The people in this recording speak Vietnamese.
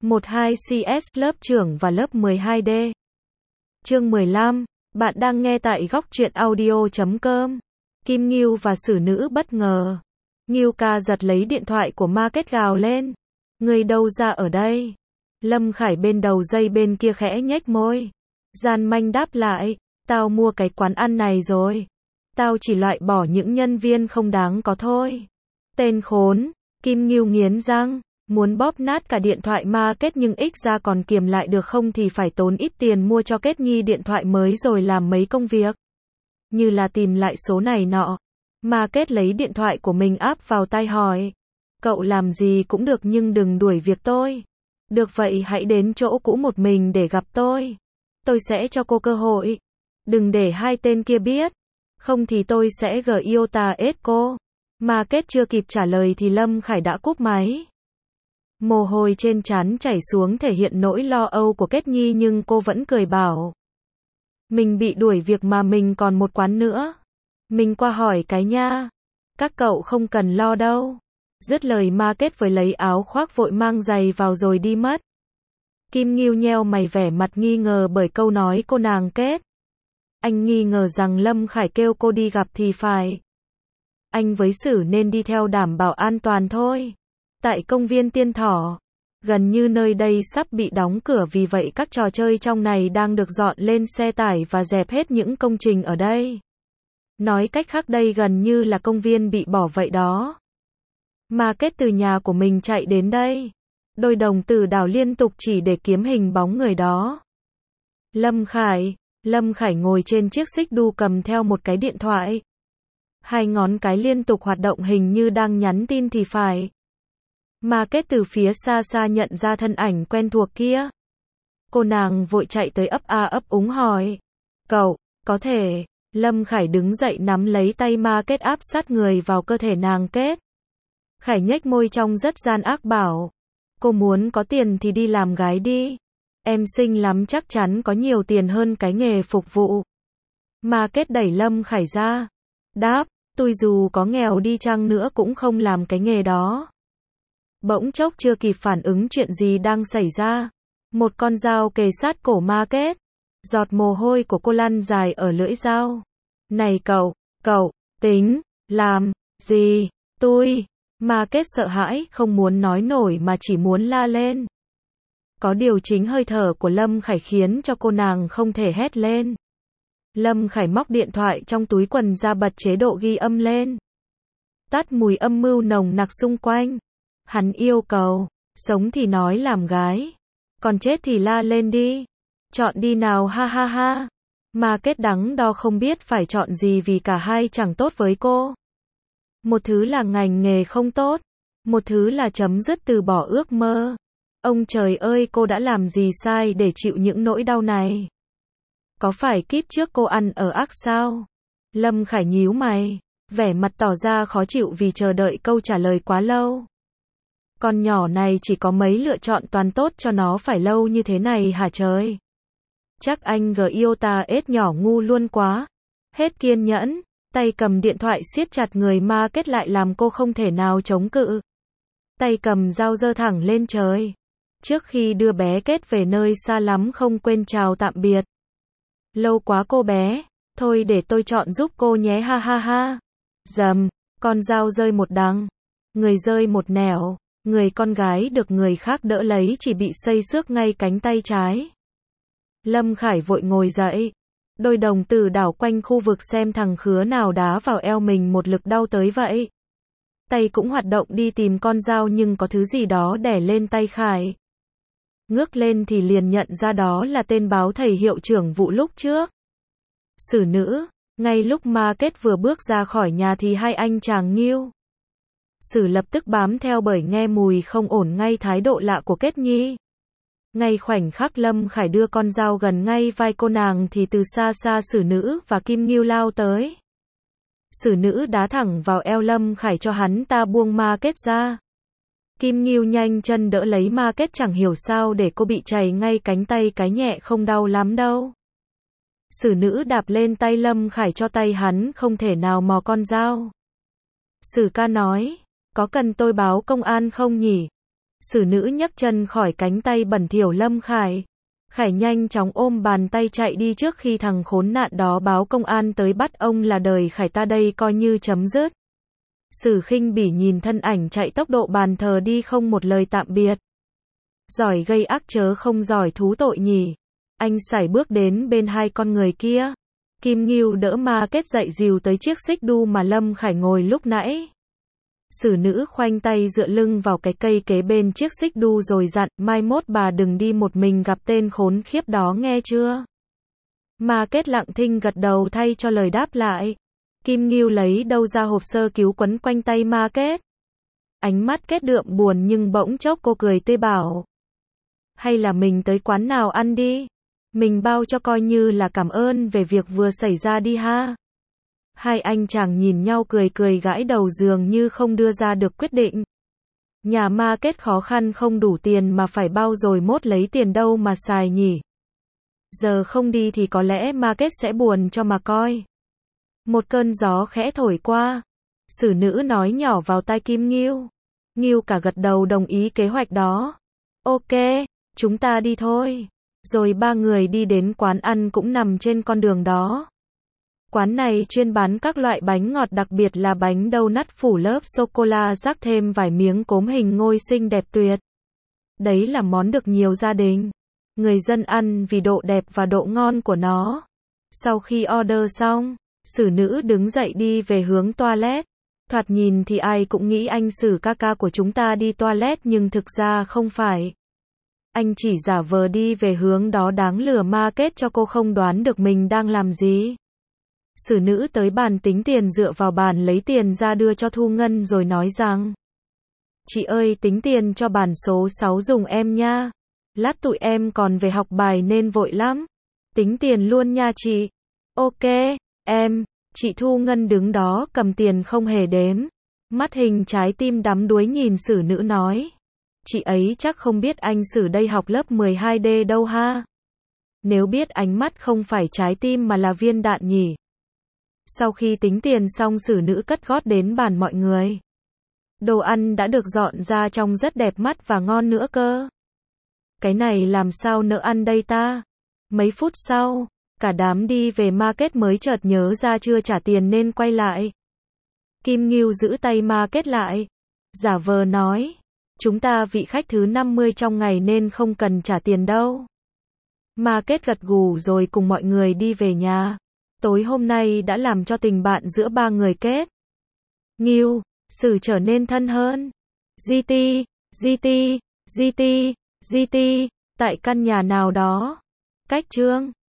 12CS lớp trưởng và lớp 12D. Chương 15, bạn đang nghe tại góc truyện audio.com. Kim Ngưu và xử nữ bất ngờ. Ngưu ca giật lấy điện thoại của Market gào lên. Người đâu ra ở đây? Lâm Khải bên đầu dây bên kia khẽ nhếch môi. Gian manh đáp lại, tao mua cái quán ăn này rồi. Tao chỉ loại bỏ những nhân viên không đáng có thôi. Tên khốn, Kim Ngưu nghiến răng, muốn bóp nát cả điện thoại Market nhưng ít ra còn kiềm lại được không thì phải tốn ít tiền mua cho Kết Nhi điện thoại mới rồi làm mấy công việc. Như là tìm lại số này nọ. Market lấy điện thoại của mình áp vào tai hỏi. Cậu làm gì cũng được nhưng đừng đuổi việc tôi. Được vậy hãy đến chỗ cũ một mình để gặp tôi. Tôi sẽ cho cô cơ hội. Đừng để hai tên kia biết. Không thì tôi sẽ GIOTA-S cô. Market chưa kịp trả lời thì Lâm Khải đã cúp máy. Mồ hôi trên trán chảy xuống thể hiện nỗi lo âu của Kết Nhi nhưng cô vẫn cười bảo. Mình bị đuổi việc mà mình còn một quán nữa. Mình qua hỏi cái nha. Các cậu không cần lo đâu. Dứt lời Market với lấy áo khoác vội mang giày vào rồi đi mất. Kim Ngưu nheo mày vẻ mặt nghi ngờ bởi câu nói cô nàng Kết. Anh nghi ngờ rằng Lâm Khải kêu cô đi gặp thì phải. Anh với Sử nên đi theo đảm bảo an toàn thôi. Tại công viên Tiên Thỏ, gần như nơi đây sắp bị đóng cửa vì vậy các trò chơi trong này đang được dọn lên xe tải và dẹp hết những công trình ở đây. Nói cách khác đây gần như là công viên bị bỏ vậy đó. Market từ nhà của mình chạy đến đây. Đôi đồng tử đảo liên tục chỉ để kiếm hình bóng người đó. Lâm Khải ngồi trên chiếc xích đu cầm theo một cái điện thoại. Hai ngón cái liên tục hoạt động hình như đang nhắn tin thì phải. Market từ phía xa xa nhận ra thân ảnh quen thuộc kia. Cô nàng vội chạy tới ấp a ấp úng hỏi. Cậu, có thể. Lâm Khải đứng dậy nắm lấy tay Market áp sát người vào cơ thể nàng Kết. Khải nhếch môi trong rất gian ác bảo. Cô muốn có tiền thì đi làm gái đi. Em xinh lắm chắc chắn có nhiều tiền hơn cái nghề phục vụ. Market đẩy Lâm Khải ra. Đáp, tôi dù có nghèo đi chăng nữa cũng không làm cái nghề đó. Bỗng chốc chưa kịp phản ứng chuyện gì đang xảy ra. Một con dao kề sát cổ Market. Giọt mồ hôi của cô lăn dài ở lưỡi dao. Này cậu, tính, làm, gì, tôi. Market sợ hãi, không muốn nói nổi mà chỉ muốn la lên. Có điều chính hơi thở của Lâm Khải khiến cho cô nàng không thể hét lên. Lâm Khải móc điện thoại trong túi quần ra bật chế độ ghi âm lên. Tắt mùi âm mưu nồng nặc xung quanh. Hắn yêu cầu, sống thì nói làm gái, còn chết thì la lên đi. Chọn đi nào ha ha ha. Market đắn đo không biết phải chọn gì vì cả hai chẳng tốt với cô. Một thứ là ngành nghề không tốt, một thứ là chấm dứt từ bỏ ước mơ. Ông trời ơi cô đã làm gì sai để chịu những nỗi đau này? Có phải kiếp trước cô ăn ở ác sao? Lâm Khải nhíu mày, vẻ mặt tỏ ra khó chịu vì chờ đợi câu trả lời quá lâu. Con nhỏ này chỉ có mấy lựa chọn toàn tốt cho nó phải lâu như thế này hả trời? Chắc anh GIOTA-S nhỏ ngu luôn quá. Hết kiên nhẫn, tay cầm điện thoại siết chặt người Market lại làm cô không thể nào chống cự. Tay cầm dao giơ thẳng lên trời. Trước khi đưa bé Kết về nơi xa lắm không quên chào tạm biệt. Lâu quá cô bé, thôi để tôi chọn giúp cô nhé ha ha ha. Dầm, con dao rơi một đằng, người rơi một nẻo, người con gái được người khác đỡ lấy chỉ bị xây xước ngay cánh tay trái. Lâm Khải vội ngồi dậy, đôi đồng tử đảo quanh khu vực xem thằng khứa nào đá vào eo mình một lực đau tới vậy. Tay cũng hoạt động đi tìm con dao nhưng có thứ gì đó đè lên tay Khải. Ngước lên thì liền nhận ra đó là tên báo thầy hiệu trưởng vụ lúc trước. Xử nữ, ngay lúc Market vừa bước ra khỏi nhà thì hai anh chàng Ngưu. Sử lập tức bám theo bởi nghe mùi không ổn ngay thái độ lạ của Kết Nhi. Ngay khoảnh khắc Lâm Khải đưa con dao gần ngay vai cô nàng thì từ xa xa xử nữ và Kim Ngưu lao tới. Xử nữ đá thẳng vào eo Lâm Khải cho hắn ta buông Market ra. Kim Ngưu nhanh chân đỡ lấy Market chẳng hiểu sao để cô bị chảy ngay cánh tay cái nhẹ không đau lắm đâu. Xử nữ đạp lên tay Lâm Khải cho tay hắn không thể nào mò con dao. Sử ca nói, có cần tôi báo công an không nhỉ? Xử nữ nhấc chân khỏi cánh tay bẩn thỉu Lâm Khải. Khải nhanh chóng ôm bàn tay chạy đi trước khi thằng khốn nạn đó báo công an tới bắt ông là đời Khải ta đây coi như chấm dứt. Sử khinh bỉ nhìn thân ảnh chạy tốc độ bàn thờ đi không một lời tạm biệt. Giỏi gây ác chớ không giỏi thú tội nhỉ. Anh sải bước đến bên hai con người kia. Kim Ngưu đỡ Ma Kết dậy dìu tới chiếc xích đu mà Lâm Khải ngồi lúc nãy. Xử nữ khoanh tay dựa lưng vào cái cây kế bên chiếc xích đu rồi dặn, mai mốt bà đừng đi một mình gặp tên khốn khiếp đó nghe chưa? Ma Kết lặng thinh gật đầu thay cho lời đáp lại. Kim Ngưu lấy đâu ra hộp sơ cứu quấn quanh tay Ma Kết. Ánh mắt Kết đượm buồn nhưng bỗng chốc cô cười tươi bảo. Hay là mình tới quán nào ăn đi? Mình bao cho coi như là cảm ơn về việc vừa xảy ra đi ha. Hai anh chàng nhìn nhau cười cười gãi đầu dường như không đưa ra được quyết định. Nhà Ma Kết khó khăn không đủ tiền mà phải bao rồi mốt lấy tiền đâu mà xài nhỉ. Giờ không đi thì có lẽ Ma Kết sẽ buồn cho mà coi. Một cơn gió khẽ thổi qua. Xử nữ nói nhỏ vào tai Kim Ngưu. Ngưu cả gật đầu đồng ý kế hoạch đó. Ok, chúng ta đi thôi. Rồi ba người đi đến quán ăn cũng nằm trên con đường đó. Quán này chuyên bán các loại bánh ngọt, đặc biệt là bánh donut phủ lớp sô-cô-la rắc thêm vài miếng cốm hình ngôi xinh đẹp tuyệt. Đấy là món được nhiều gia đình người dân ăn vì độ đẹp và độ ngon của nó. Sau khi order xong, xử nữ đứng dậy đi về hướng toilet. Thoạt nhìn thì ai cũng nghĩ anh Sử ca ca của chúng ta đi toilet nhưng thực ra không phải. Anh chỉ giả vờ đi về hướng đó đáng lừa Ma Kết cho cô không đoán được mình đang làm gì. Xử nữ tới bàn tính tiền dựa vào bàn lấy tiền ra đưa cho Thu Ngân rồi nói rằng. Chị ơi tính tiền cho bàn số 6 dùng em nha. Lát tụi em còn về học bài nên vội lắm. Tính tiền luôn nha chị. Ok, em. Chị Thu Ngân đứng đó cầm tiền không hề đếm. Mắt hình trái tim đắm đuối nhìn xử nữ nói. Chị ấy chắc không biết anh Sử đây học lớp 12D đâu ha. Nếu biết ánh mắt không phải trái tim mà là viên đạn nhỉ. Sau khi tính tiền xong xử nữ cất gót đến bàn mọi người. Đồ ăn đã được dọn ra trông rất đẹp mắt và ngon nữa cơ. Cái này làm sao nỡ ăn đây ta? Mấy phút sau, cả đám đi về Ma Kết mới chợt nhớ ra chưa trả tiền nên quay lại. Kim Ngưu giữ tay Ma Kết lại. Giả vờ nói. Chúng ta vị khách thứ 50 trong ngày nên không cần trả tiền đâu. Ma Kết gật gù rồi cùng mọi người đi về nhà. Tối hôm nay đã làm cho tình bạn giữa ba người Kết, Ngưu, Sử trở nên thân hơn. GT, GT, GT, GT, tại căn nhà nào đó. Cách Trương